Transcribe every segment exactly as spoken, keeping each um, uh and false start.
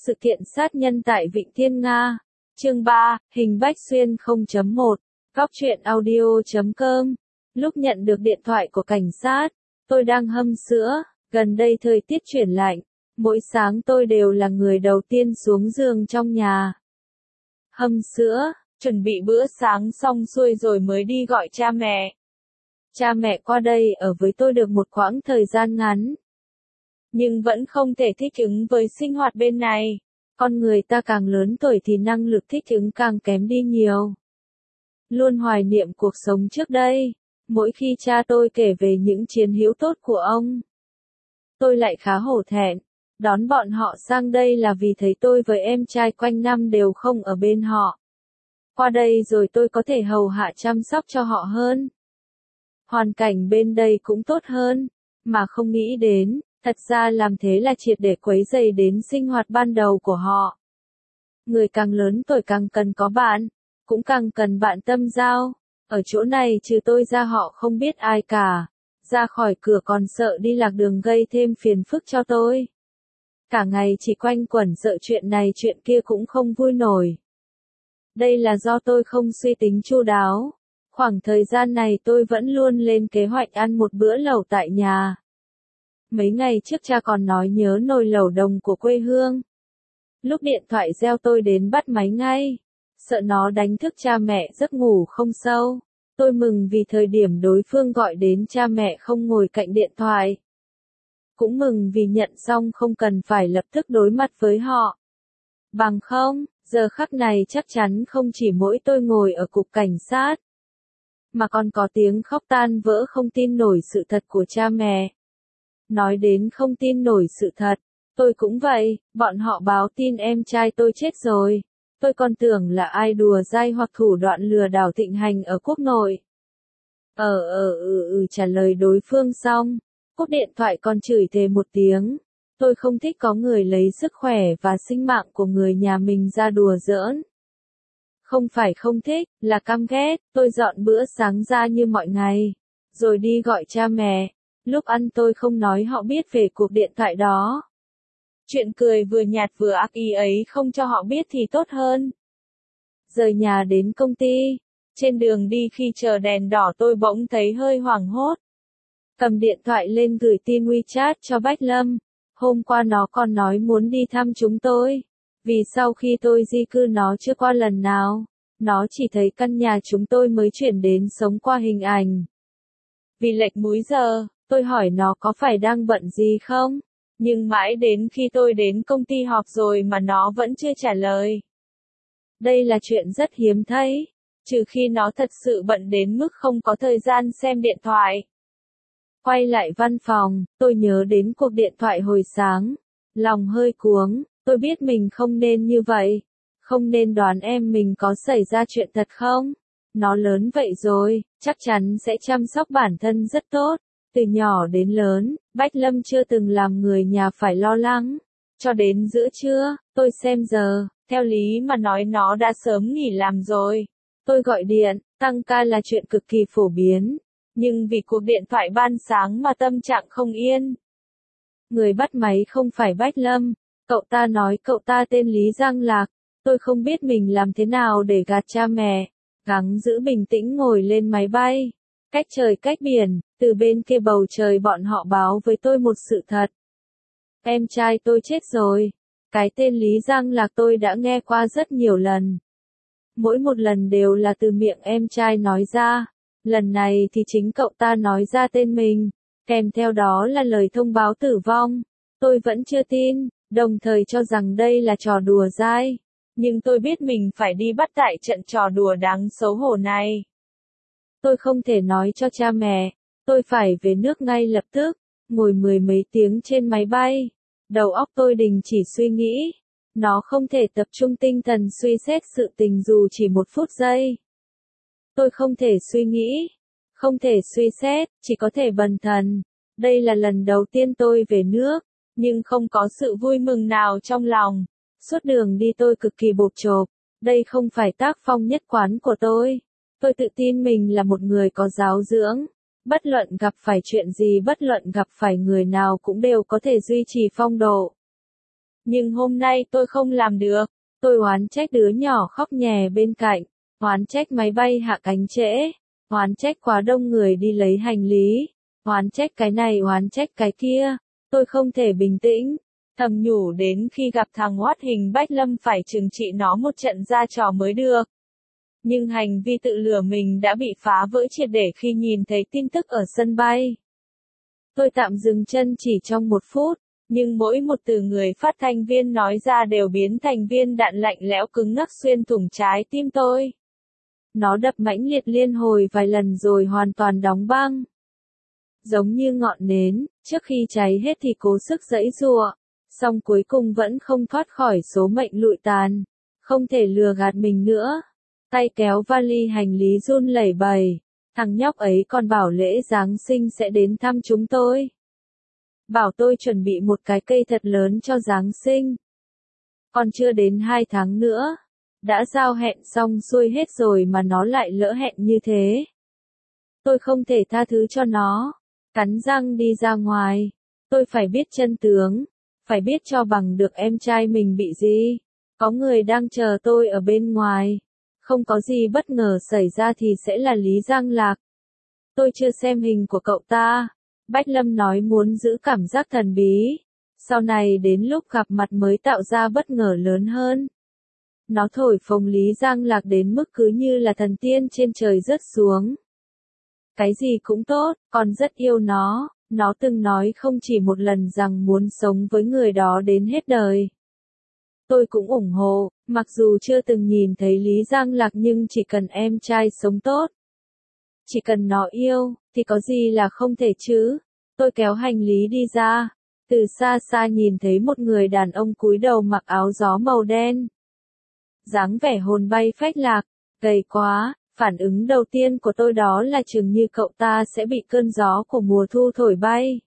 sự kiện sát nhân tại Vịnh Thiên Nga. Chương ba, hình Bách Xuyên không chấm một, góc truyện audio chấm com. Lúc nhận được điện thoại của cảnh sát, tôi đang hâm sữa, gần đây thời tiết chuyển lạnh, mỗi sáng tôi đều là người đầu tiên xuống giường trong nhà. Hâm sữa, chuẩn bị bữa sáng xong xuôi rồi mới đi gọi cha mẹ. Cha mẹ qua đây ở với tôi được một quãng thời gian ngắn, nhưng vẫn không thể thích ứng với sinh hoạt bên này. Con người ta càng lớn tuổi thì năng lực thích ứng càng kém đi nhiều. Luôn hoài niệm cuộc sống trước đây, mỗi khi cha tôi kể về những chiến hữu tốt của ông, tôi lại khá hổ thẹn. Đón bọn họ sang đây là vì thấy tôi với em trai quanh năm đều không ở bên họ. Qua đây rồi tôi có thể hầu hạ chăm sóc cho họ hơn. Hoàn cảnh bên đây cũng tốt hơn, mà không nghĩ đến, thật ra làm thế là triệt để quấy rầy đến sinh hoạt ban đầu của họ. Người càng lớn tuổi càng cần có bạn, cũng càng cần bạn tâm giao. Ở chỗ này trừ tôi ra họ không biết ai cả, ra khỏi cửa còn sợ đi lạc đường gây thêm phiền phức cho tôi. Cả ngày chỉ quanh quẩn sợ chuyện này chuyện kia cũng không vui nổi. Đây là do tôi không suy tính chu đáo. Khoảng thời gian này tôi vẫn luôn lên kế hoạch ăn một bữa lẩu tại nhà. Mấy ngày trước cha còn nói nhớ nồi lẩu đồng của quê hương. Lúc điện thoại reo tôi đến bắt máy ngay. Sợ nó đánh thức cha mẹ giấc ngủ không sâu. Tôi mừng vì thời điểm đối phương gọi đến cha mẹ không ngồi cạnh điện thoại. Cũng mừng vì nhận xong không cần phải lập tức đối mặt với họ. Bằng không, giờ khắc này chắc chắn không chỉ mỗi tôi ngồi ở cục cảnh sát, mà còn có tiếng khóc tan vỡ không tin nổi sự thật của cha mẹ. Nói đến không tin nổi sự thật, tôi cũng vậy, bọn họ báo tin em trai tôi chết rồi. Tôi còn tưởng là ai đùa dai hoặc thủ đoạn lừa đảo thịnh hành ở quốc nội. Ờ ờ ừ ừ trả lời đối phương xong, cúp điện thoại còn chửi thề một tiếng. Tôi không thích có người lấy sức khỏe và sinh mạng của người nhà mình ra đùa giỡn. Không phải không thích, là căm ghét. Tôi dọn bữa sáng ra như mọi ngày, rồi đi gọi cha mẹ. Lúc ăn tôi không nói họ biết về cuộc điện thoại đó. Chuyện cười vừa nhạt vừa ác ý ấy không cho họ biết thì tốt hơn. Rời nhà đến công ty, trên đường đi khi chờ đèn đỏ tôi bỗng thấy hơi hoảng hốt. Cầm điện thoại lên gửi tin WeChat cho Bách Lâm. Hôm qua nó còn nói muốn đi thăm chúng tôi. Vì sau khi tôi di cư nó chưa qua lần nào. Nó chỉ thấy căn nhà chúng tôi mới chuyển đến sống qua hình ảnh. Vì lệch múi giờ, tôi hỏi nó có phải đang bận gì không? Nhưng mãi đến khi tôi đến công ty họp rồi mà nó vẫn chưa trả lời. Đây là chuyện rất hiếm thấy, trừ khi nó thật sự bận đến mức không có thời gian xem điện thoại. Quay lại văn phòng, tôi nhớ đến cuộc điện thoại hồi sáng. Lòng hơi cuống, tôi biết mình không nên như vậy. Không nên đoán em mình có xảy ra chuyện thật không? Nó lớn vậy rồi, chắc chắn sẽ chăm sóc bản thân rất tốt. Từ nhỏ đến lớn, Bách Lâm chưa từng làm người nhà phải lo lắng. Cho đến giữa trưa, tôi xem giờ, theo lý mà nói nó đã sớm nghỉ làm rồi. Tôi gọi điện, tăng ca là chuyện cực kỳ phổ biến. Nhưng vì cuộc điện thoại ban sáng mà tâm trạng không yên. Người bắt máy không phải Bách Lâm, cậu ta nói cậu ta tên Lý Giang Lạc. Tôi không biết mình làm thế nào để gạt cha mẹ. Gắng giữ bình tĩnh ngồi lên máy bay. Cách trời cách biển, từ bên kia bầu trời bọn họ báo với tôi một sự thật. Em trai tôi chết rồi. Cái tên Lý Giang Lạc tôi đã nghe qua rất nhiều lần. Mỗi một lần đều là từ miệng em trai nói ra. Lần này thì chính cậu ta nói ra tên mình, kèm theo đó là lời thông báo tử vong. Tôi vẫn chưa tin, đồng thời cho rằng đây là trò đùa dai. Nhưng tôi biết mình phải đi bắt tại trận trò đùa đáng xấu hổ này. Tôi không thể nói cho cha mẹ, tôi phải về nước ngay lập tức, ngồi mười mấy tiếng trên máy bay. Đầu óc tôi đình chỉ suy nghĩ. Nó không thể tập trung tinh thần suy xét sự tình dù chỉ một phút giây. Tôi không thể suy nghĩ, không thể suy xét, chỉ có thể bần thần. Đây là lần đầu tiên tôi về nước, nhưng không có sự vui mừng nào trong lòng. Suốt đường đi tôi cực kỳ bộp chộp. Đây không phải tác phong nhất quán của tôi. Tôi tự tin mình là một người có giáo dưỡng. Bất luận gặp phải chuyện gì, bất luận gặp phải người nào cũng đều có thể duy trì phong độ. Nhưng hôm nay tôi không làm được. Tôi oán trách đứa nhỏ khóc nhè bên cạnh, oán trách máy bay hạ cánh trễ, oán trách quá đông người đi lấy hành lý, oán trách cái này oán trách cái kia. Tôi không thể bình tĩnh, thầm nhủ đến khi gặp thằng Hoát Hình Bách Lâm phải trừng trị nó một trận ra trò mới được. Nhưng hành vi tự lừa mình đã bị phá vỡ triệt để khi nhìn thấy tin tức ở sân bay. Tôi tạm dừng chân chỉ trong một phút, nhưng mỗi một từ người phát thanh viên nói ra đều biến thành viên đạn lạnh lẽo cứng ngắc xuyên thủng trái tim tôi. Nó đập mãnh liệt liên hồi vài lần rồi hoàn toàn đóng băng. Giống như ngọn nến, trước khi cháy hết thì cố sức giãy giụa, song cuối cùng vẫn không thoát khỏi số mệnh lụi tàn. Không thể lừa gạt mình nữa. Tay kéo vali hành lý run lẩy bẩy. Thằng nhóc ấy còn bảo lễ Giáng sinh sẽ đến thăm chúng tôi. Bảo tôi chuẩn bị một cái cây thật lớn cho Giáng sinh. Còn chưa đến hai tháng nữa. Đã giao hẹn xong xuôi hết rồi mà nó lại lỡ hẹn như thế. Tôi không thể tha thứ cho nó. Cắn răng đi ra ngoài. Tôi phải biết chân tướng. Phải biết cho bằng được em trai mình bị gì. Có người đang chờ tôi ở bên ngoài. Không có gì bất ngờ xảy ra thì sẽ là Lý Giang Lạc. Tôi chưa xem hình của cậu ta. Bách Lâm nói muốn giữ cảm giác thần bí. Sau này đến lúc gặp mặt mới tạo ra bất ngờ lớn hơn. Nó thổi phồng Lý Giang Lạc đến mức cứ như là thần tiên trên trời rớt xuống. Cái gì cũng tốt, con rất yêu nó. Nó từng nói không chỉ một lần rằng muốn sống với người đó đến hết đời. Tôi cũng ủng hộ, mặc dù chưa từng nhìn thấy Lý Giang Lạc nhưng chỉ cần em trai sống tốt. Chỉ cần nó yêu, thì có gì là không thể chứ. Tôi kéo hành lý đi ra. Từ xa xa nhìn thấy một người đàn ông cúi đầu mặc áo gió màu đen. Dáng vẻ hồn bay phách lạc, gầy quá, phản ứng đầu tiên của tôi đó là chừng như cậu ta sẽ bị cơn gió của mùa thu thổi bay.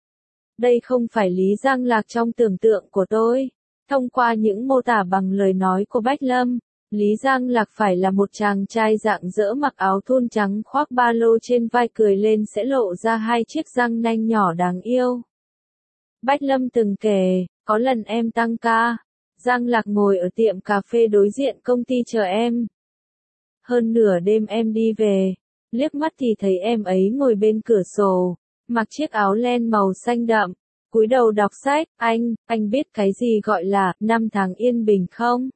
Đây không phải Lý Giang Lạc trong tưởng tượng của tôi. Thông qua những mô tả bằng lời nói của Bách Lâm, Lý Giang Lạc phải là một chàng trai rạng rỡ mặc áo thun trắng khoác ba lô trên vai cười lên sẽ lộ ra hai chiếc răng nanh nhỏ đáng yêu. Bách Lâm từng kể, có lần em tăng ca, Giang Lạc ngồi ở tiệm cà phê đối diện công ty chờ em. Hơn nửa đêm em đi về, liếc mắt thì thấy em ấy ngồi bên cửa sổ, mặc chiếc áo len màu xanh đậm, cúi đầu đọc sách. Anh, anh biết cái gì gọi là năm tháng yên bình không?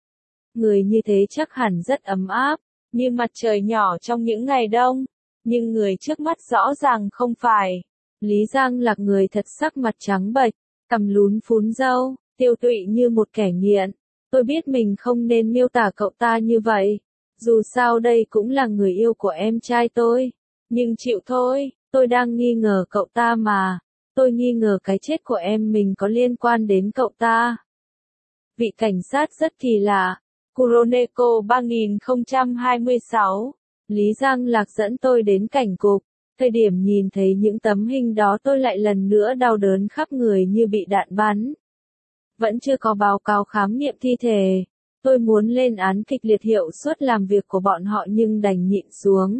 Người như thế chắc hẳn rất ấm áp, như mặt trời nhỏ trong những ngày đông, nhưng người trước mắt rõ ràng không phải. Lý Giang Lạc người thật sắc mặt trắng bệch, cằm lún phún râu, tiêu tụy như một kẻ nghiện. Tôi biết mình không nên miêu tả cậu ta như vậy. Dù sao đây cũng là người yêu của em trai tôi. Nhưng chịu thôi, tôi đang nghi ngờ cậu ta mà. Tôi nghi ngờ cái chết của em mình có liên quan đến cậu ta. Vị cảnh sát rất kỳ lạ. Kuroneko ba không hai sáu. Lý Giang Lạc dẫn tôi đến cảnh cục. Thời điểm nhìn thấy những tấm hình đó tôi lại lần nữa đau đớn khắp người như bị đạn bắn. Vẫn chưa có báo cáo khám nghiệm thi thể. Tôi muốn lên án kịch liệt hiệu suất làm việc của bọn họ nhưng đành nhịn xuống.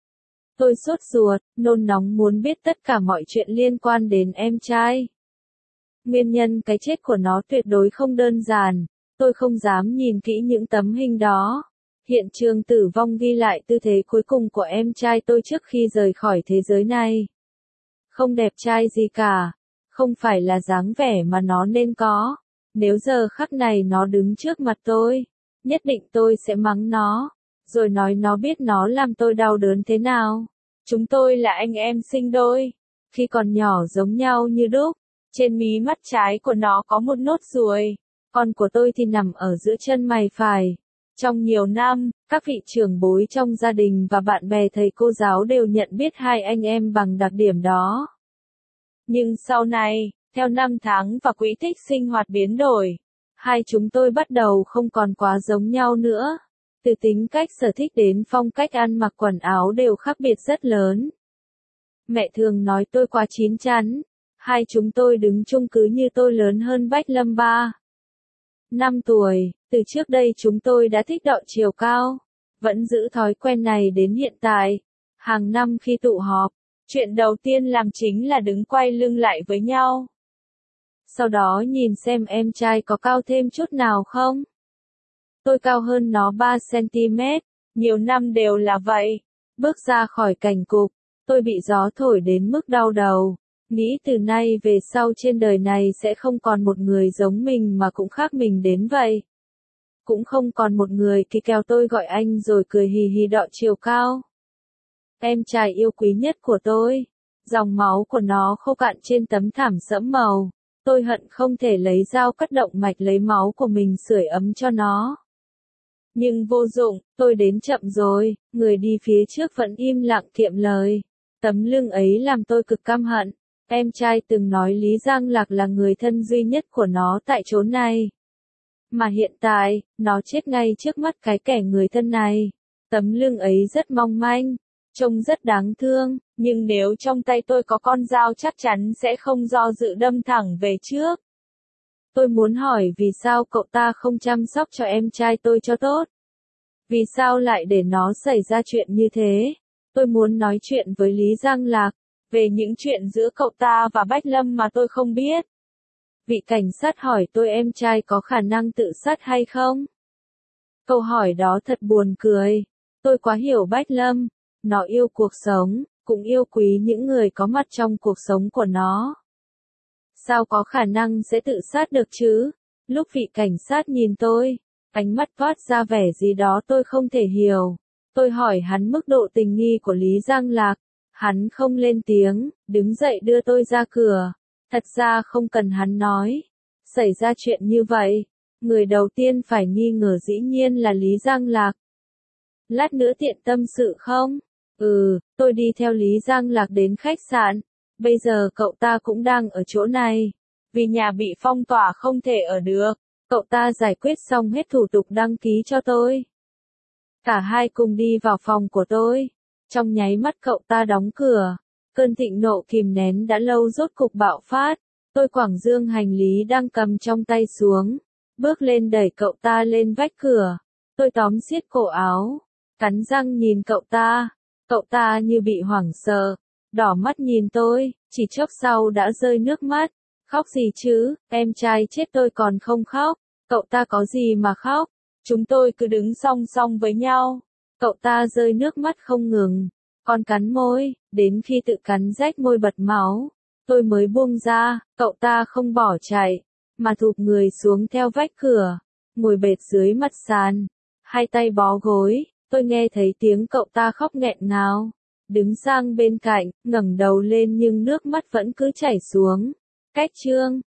Tôi sốt ruột, nôn nóng muốn biết tất cả mọi chuyện liên quan đến em trai. Nguyên nhân cái chết của nó tuyệt đối không đơn giản. Tôi không dám nhìn kỹ những tấm hình đó. Hiện trường tử vong ghi lại tư thế cuối cùng của em trai tôi trước khi rời khỏi thế giới này. Không đẹp trai gì cả. Không phải là dáng vẻ mà nó nên có. Nếu giờ khắc này nó đứng trước mặt tôi, nhất định tôi sẽ mắng nó, rồi nói nó biết nó làm tôi đau đớn thế nào. Chúng tôi là anh em sinh đôi. Khi còn nhỏ giống nhau như đúc. Trên mí mắt trái của nó có một nốt ruồi. Còn của tôi thì nằm ở giữa chân mày phải. Trong nhiều năm, các vị trưởng bối trong gia đình và bạn bè thầy cô giáo đều nhận biết hai anh em bằng đặc điểm đó. Nhưng sau này, theo năm tháng và quỹ tích sinh hoạt biến đổi, hai chúng tôi bắt đầu không còn quá giống nhau nữa. Từ tính cách sở thích đến phong cách ăn mặc quần áo đều khác biệt rất lớn. Mẹ thường nói tôi quá chín chắn. Hai chúng tôi đứng chung cứ như tôi lớn hơn Bách Lâm ba năm tuổi. Từ trước đây chúng tôi đã thích đọ chiều cao. Vẫn giữ thói quen này đến hiện tại. Hàng năm khi tụ họp, chuyện đầu tiên làm chính là đứng quay lưng lại với nhau. sau đó nhìn xem em trai có cao thêm chút nào không. Tôi cao hơn nó ba xăng-ti-mét, nhiều năm đều là vậy. Bước ra khỏi cảnh cục, tôi bị gió thổi đến mức đau đầu. Nghĩ từ nay về sau trên đời này sẽ không còn một người giống mình mà cũng khác mình đến vậy. Cũng không còn một người kỳ kèo tôi gọi anh rồi cười hì hì đọ chiều cao. Em trai yêu quý nhất của tôi. Dòng máu của nó khô cạn trên tấm thảm sẫm màu. Tôi hận không thể lấy dao cắt động mạch lấy máu của mình sưởi ấm cho nó. Nhưng vô dụng, tôi đến chậm rồi, người đi phía trước vẫn im lặng kiệm lời. Tấm lưng ấy làm tôi cực căm hận. Em trai từng nói Lý Giang Lạc là người thân duy nhất của nó tại chốn này. Mà hiện tại, nó chết ngay trước mắt cái kẻ người thân này. Tấm lưng ấy rất mong manh, trông rất đáng thương, nhưng nếu trong tay tôi có con dao chắc chắn sẽ không do dự đâm thẳng về trước. Tôi muốn hỏi vì sao cậu ta không chăm sóc cho em trai tôi cho tốt? Vì sao lại để nó xảy ra chuyện như thế? Tôi muốn nói chuyện với Lý Giang Lạc, về những chuyện giữa cậu ta và Bách Lâm mà tôi không biết. Vị cảnh sát hỏi tôi em trai có khả năng tự sát hay không? Câu hỏi đó thật buồn cười. Tôi quá hiểu Bách Lâm. Nó yêu cuộc sống, cũng yêu quý những người có mặt trong cuộc sống của nó. Sao có khả năng sẽ tự sát được chứ? Lúc vị cảnh sát nhìn tôi, ánh mắt toát ra vẻ gì đó tôi không thể hiểu. Tôi hỏi hắn mức độ tình nghi của Lý Giang Lạc. Hắn không lên tiếng, đứng dậy đưa tôi ra cửa. Thật ra không cần hắn nói. Xảy ra chuyện như vậy, người đầu tiên phải nghi ngờ dĩ nhiên là Lý Giang Lạc. Lát nữa tiện tâm sự không? Ừ, tôi đi theo Lý Giang Lạc đến khách sạn. Bây giờ cậu ta cũng đang ở chỗ này. Vì nhà bị phong tỏa không thể ở được, cậu ta giải quyết xong hết thủ tục đăng ký cho tôi. Cả hai cùng đi vào phòng của tôi. Trong nháy mắt cậu ta đóng cửa. Cơn thịnh nộ kìm nén đã lâu rốt cục bạo phát. Tôi quẳng dương hành lý đang cầm trong tay xuống. Bước lên đẩy cậu ta lên vách cửa. Tôi tóm siết cổ áo. Cắn răng nhìn cậu ta. Cậu ta như bị hoảng sợ. Đỏ mắt nhìn tôi, chỉ chốc sau đã rơi nước mắt. Khóc gì chứ, em trai chết tôi còn không khóc. Cậu ta có gì mà khóc. Chúng tôi cứ đứng song song với nhau. Cậu ta rơi nước mắt không ngừng. Còn cắn môi, đến khi tự cắn rách môi bật máu. Tôi mới buông ra, cậu ta không bỏ chạy, mà thụp người xuống theo vách cửa. Ngồi bệt dưới mặt sàn. Hai tay bó gối, tôi nghe thấy tiếng cậu ta khóc nghẹn ngào. Đứng sang bên cạnh, ngẩng đầu lên nhưng nước mắt vẫn cứ chảy xuống. Cách chương